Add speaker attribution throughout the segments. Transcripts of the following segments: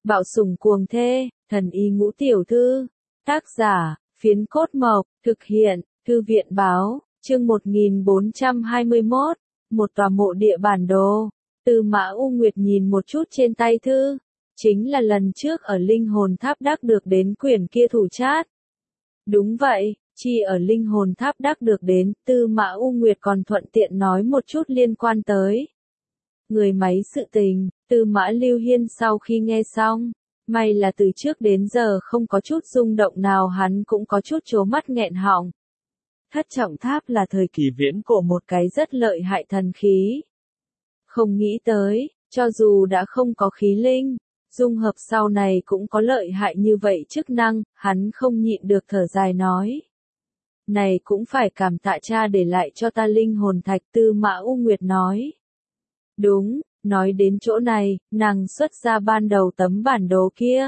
Speaker 1: Bạo sủng cuồng thê, thần y ngũ tiểu thư. Tác giả, Phiến Cốt Mộc, thực hiện, Thư viện báo, chương 1421, một tòa mộ địa bản đồ. Tư Mã U Nguyệt nhìn một chút trên tay thư, chính là lần trước ở linh hồn tháp đắc được đến quyển kia thủ chát. Đúng vậy, chi ở linh hồn tháp đắc được đến, Tư Mã U Nguyệt còn thuận tiện nói một chút liên quan tới người máy sự tình. Tư Mã Lưu Hiên sau khi nghe xong, may là từ trước đến giờ không có chút rung động nào, hắn cũng có chút trố mắt nghẹn họng. Thất trọng tháp là thời kỳ viễn cổ một cái rất lợi hại thần khí. Không nghĩ tới, cho dù đã không có khí linh, dung hợp sau này cũng có lợi hại như vậy chức năng, hắn không nhịn được thở dài nói. Này cũng phải cảm tạ cha để lại cho ta linh hồn thạch. Tư Mã U Nguyệt nói. Đúng, nói đến chỗ này, nàng xuất ra ban đầu tấm bản đồ kia.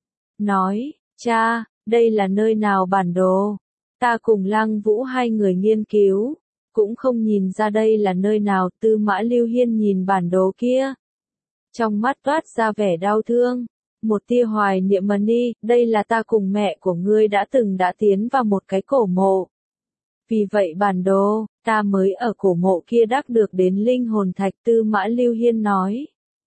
Speaker 1: Nói, cha, đây là nơi nào bản đồ? Ta cùng Lăng Vũ hai người nghiên cứu, cũng không nhìn ra đây là nơi nào. Tư Mã Lưu Hiên nhìn bản đồ kia, trong mắt toát ra vẻ đau thương, một tia hoài niệm. Mani, đây là ta cùng mẹ của ngươi đã tiến vào một cái cổ mộ. Vì vậy bản đồ, ta mới ở cổ mộ kia đắc được đến linh hồn thạch. Tư Mã Lưu Hiên nói.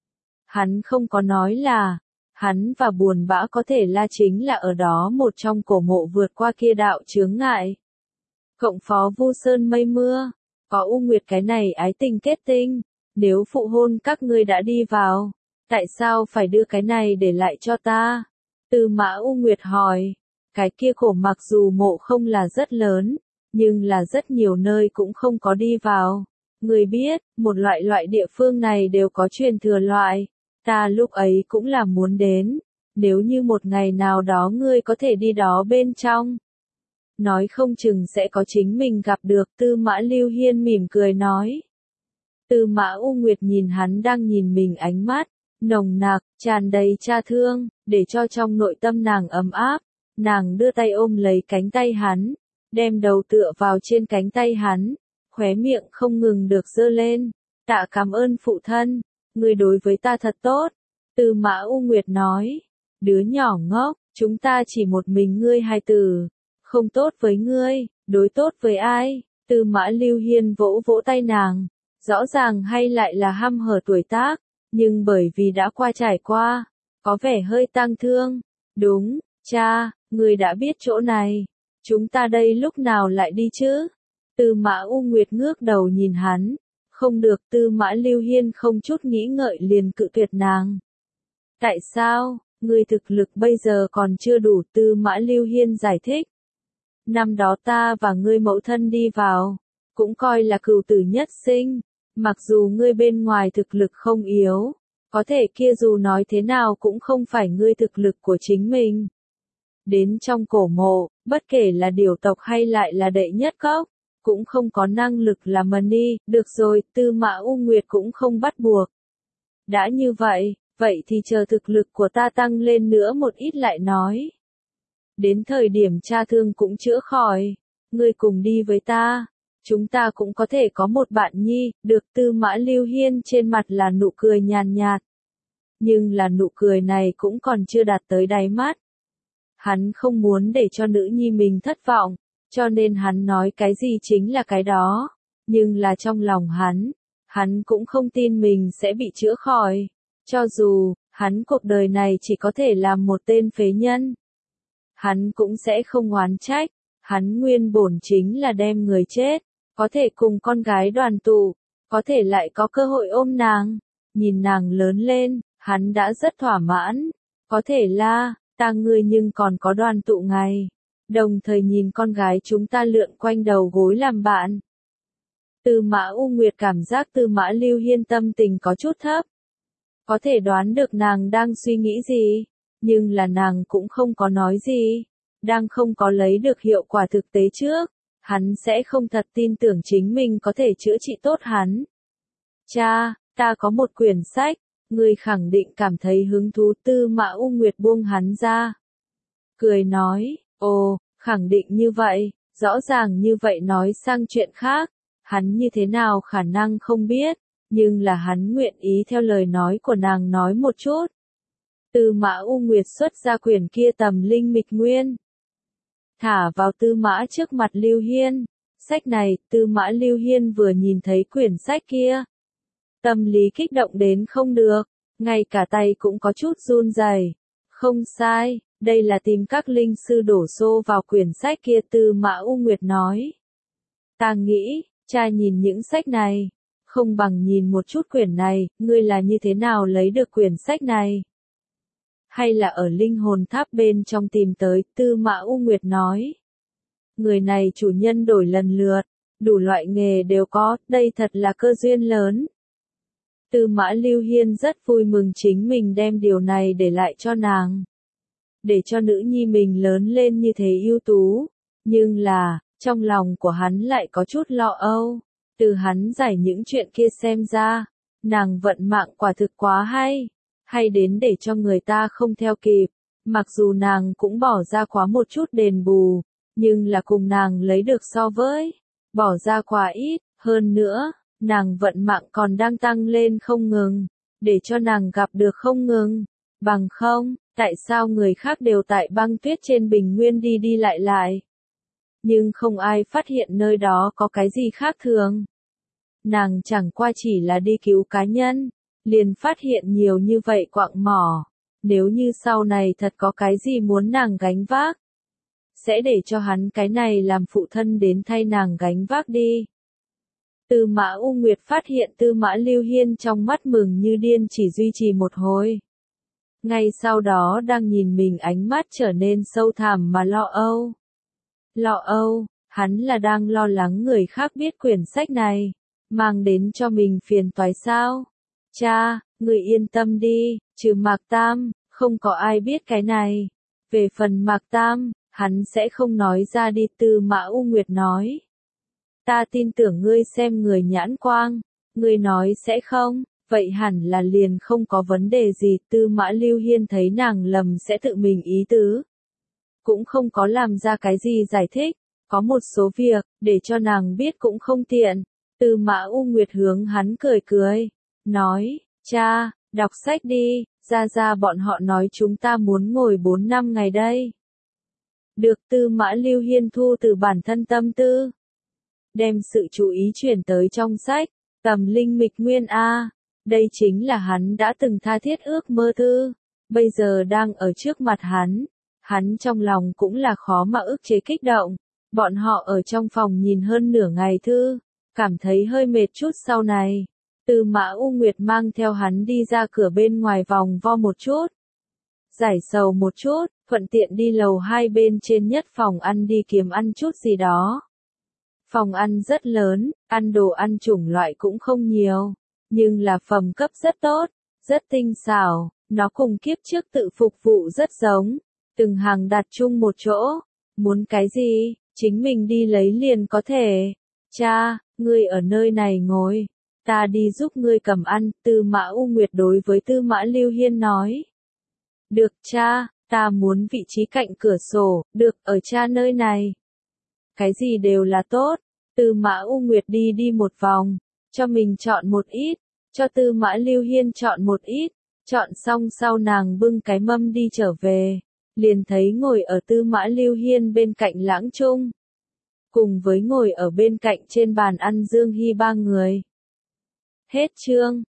Speaker 1: Hắn không có nói là, hắn và Buồn Bã có thể là chính là ở đó một trong cổ mộ vượt qua kia đạo chướng ngại. Cộng phó Vu Sơn mây mưa, có U Nguyệt cái này ái tình kết tinh, nếu phụ hôn các ngươi đã đi vào, tại sao phải đưa cái này để lại cho ta? Tư Mã U Nguyệt hỏi, cái kia cổ mặc dù mộ không là rất lớn, nhưng là rất nhiều nơi cũng không có đi vào. Ngươi biết, một loại địa phương này đều có truyền thừa loại. Ta lúc ấy cũng là muốn đến, nếu như một ngày nào đó ngươi có thể đi đó bên trong, nói không chừng sẽ có chính mình gặp được. Tư Mã Lưu Hiên mỉm cười nói. Tư Mã U Nguyệt nhìn hắn đang nhìn mình, ánh mắt nồng nặc, tràn đầy cha thương, để cho trong nội tâm nàng ấm áp. Nàng đưa tay ôm lấy cánh tay hắn, đem đầu tựa vào trên cánh tay hắn, khóe miệng không ngừng được giơ lên. Tạ cảm ơn phụ thân, ngươi đối với ta thật tốt. Tư Mã U Nguyệt nói. Đứa nhỏ ngốc, chúng ta chỉ một mình ngươi hài tử, không tốt với ngươi, đối tốt với ai? Tư Mã Lưu Hiên vỗ vỗ tay nàng, rõ ràng hay lại là hăm hở tuổi tác, nhưng bởi vì đã qua trải qua, có vẻ hơi tang thương. Đúng, cha, ngươi đã biết chỗ này, chúng ta đây lúc nào lại đi chứ? Tư Mã U Nguyệt ngước đầu nhìn hắn. Không được. Tư Mã Lưu Hiên không chút nghĩ ngợi liền cự tuyệt nàng. Tại sao, ngươi thực lực bây giờ còn chưa đủ? Tư Mã Lưu Hiên giải thích. Năm đó ta và ngươi mẫu thân đi vào, cũng coi là cừu tử nhất sinh, mặc dù ngươi bên ngoài thực lực không yếu, có thể kia dù nói thế nào cũng không phải ngươi thực lực của chính mình. Đến trong cổ mộ, bất kể là điều tộc hay lại là đệ nhất cốc, cũng không có năng lực làm Mani. Được rồi, Tư Mã U Nguyệt cũng không bắt buộc. Đã như vậy, vậy thì chờ thực lực của ta tăng lên nữa một ít lại nói. Đến thời điểm cha thương cũng chữa khỏi, ngươi cùng đi với ta, chúng ta cũng có thể có một bạn nhi. Được. Tư Mã Lưu Hiên trên mặt là nụ cười nhàn nhạt, nhưng là nụ cười này cũng còn chưa đạt tới đáy mắt. Hắn không muốn để cho nữ nhi mình thất vọng, cho nên hắn nói cái gì chính là cái đó. Nhưng là trong lòng hắn cũng không tin mình sẽ bị chữa khỏi. Cho dù, hắn cuộc đời này chỉ có thể làm một tên phế nhân, hắn cũng sẽ không oán trách. Hắn nguyên bổn chính là đem người chết, có thể cùng con gái đoàn tụ, có thể lại có cơ hội ôm nàng, nhìn nàng lớn lên, hắn đã rất thỏa mãn. Có thể là, ta ngươi nhưng còn có đoàn tụ ngày, đồng thời nhìn con gái chúng ta lượn quanh đầu gối làm bạn. Tư Mã U Nguyệt cảm giác Tư Mã Lưu Hiên tâm tình có chút thấp. Có thể đoán được nàng đang suy nghĩ gì, nhưng là nàng cũng không có nói gì. Đang không có lấy được hiệu quả thực tế trước, hắn sẽ không thật tin tưởng chính mình có thể chữa trị tốt hắn. Cha, ta có một quyển sách, ngươi khẳng định cảm thấy hứng thú. Tư Mã U Nguyệt buông hắn ra, cười nói. Ồ, khẳng định như vậy, rõ ràng như vậy nói sang chuyện khác, hắn như thế nào khả năng không biết, nhưng là hắn nguyện ý theo lời nói của nàng nói một chút. Tư Mã U Nguyệt xuất ra quyển kia Tầm Linh Mịch Nguyên, thả vào Tư Mã trước mặt Lưu Hiên. Sách này, Tư Mã Lưu Hiên vừa nhìn thấy quyển sách kia, tâm lý kích động đến không được, ngay cả tay cũng có chút run rẩy. Không sai, đây là tìm các linh sư đổ xô vào quyển sách kia, Tư Mã U Nguyệt nói. Ta nghĩ, cha nhìn những sách này, không bằng nhìn một chút quyển này, ngươi là như thế nào lấy được quyển sách này? Hay là ở linh hồn tháp bên trong tìm tới, Tư Mã U Nguyệt nói. Người này chủ nhân đổi lần lượt, đủ loại nghề đều có, đây thật là cơ duyên lớn. Tư Mã Lưu Hiên rất vui mừng chính mình đem điều này để lại cho nàng. Để cho nữ nhi mình lớn lên như thế ưu tú. Nhưng là, trong lòng của hắn lại có chút lo âu. Từ hắn giải những chuyện kia xem ra, nàng vận mạng quả thực quá hay đến để cho người ta không theo kịp. Mặc dù nàng cũng bỏ ra quá một chút đền bù, nhưng là cùng nàng lấy được so với, bỏ ra quá ít, hơn nữa, nàng vận mạng còn đang tăng lên không ngừng, để cho nàng gặp được không ngừng. Bằng không, tại sao người khác đều tại băng tuyết trên bình nguyên đi đi lại lại? Nhưng không ai phát hiện nơi đó có cái gì khác thường. Nàng chẳng qua chỉ là đi cứu cá nhân, liền phát hiện nhiều như vậy quạng mỏ. Nếu như sau này thật có cái gì muốn nàng gánh vác, sẽ để cho hắn cái này làm phụ thân đến thay nàng gánh vác đi. Tư Mã U Nguyệt phát hiện Tư Mã Lưu Hiên trong mắt mừng như điên chỉ duy trì một hồi. Ngay sau đó đang nhìn mình ánh mắt trở nên sâu thẳm mà lo âu. Lo âu, hắn là đang lo lắng người khác biết quyển sách này, mang đến cho mình phiền toái sao? Cha, người yên tâm đi, trừ Mạc Tam, không có ai biết cái này. Về phần Mạc Tam, hắn sẽ không nói ra đi, Tư Mã U Nguyệt nói. Ta tin tưởng ngươi xem người nhãn quang, ngươi nói sẽ không, vậy hẳn là liền không có vấn đề gì. Tư Mã Lưu Hiên thấy nàng lầm sẽ tự mình ý tứ, cũng không có làm ra cái gì giải thích, có một số việc, để cho nàng biết cũng không tiện. Tư Mã U Nguyệt hướng hắn cười cười, nói, cha, đọc sách đi, ra bọn họ nói chúng ta muốn ngồi 4 năm ngày đây. Được. Tư Mã Lưu Hiên thu từ bản thân tâm tư, đem sự chú ý chuyển tới trong sách, Tầm Linh Mịch Nguyên A. Đây chính là hắn đã từng tha thiết ước mơ thư, bây giờ đang ở trước mặt hắn trong lòng cũng là khó mà ức chế kích động. Bọn họ ở trong phòng nhìn hơn nửa ngày thư, cảm thấy hơi mệt chút. Sau này, Tư Mã U Nguyệt mang theo hắn đi ra cửa bên ngoài vòng vo một chút, giải sầu một chút, thuận tiện đi lầu 2 bên trên nhất phòng ăn đi kiếm ăn chút gì đó. Phòng ăn rất lớn, ăn đồ ăn chủng loại cũng không nhiều, nhưng là phẩm cấp rất tốt, rất tinh xảo, nó cùng kiếp trước tự phục vụ rất giống, từng hàng đặt chung một chỗ, muốn cái gì, chính mình đi lấy liền có thể. Cha, ngươi ở nơi này ngồi, ta đi giúp ngươi cầm ăn, Tư Mã U Nguyệt đối với Tư Mã Lưu Hiên nói. Được cha, ta muốn vị trí cạnh cửa sổ, được, ở cha nơi này. Cái gì đều là tốt. Tư Mã U Nguyệt đi một vòng, cho mình chọn một ít, cho Tư Mã Lưu Hiên chọn một ít, chọn xong sau nàng bưng cái mâm đi trở về, liền thấy ngồi ở Tư Mã Lưu Hiên bên cạnh Lãng Trung, cùng với ngồi ở bên cạnh trên bàn ăn Dương Hy ba người. Hết chương.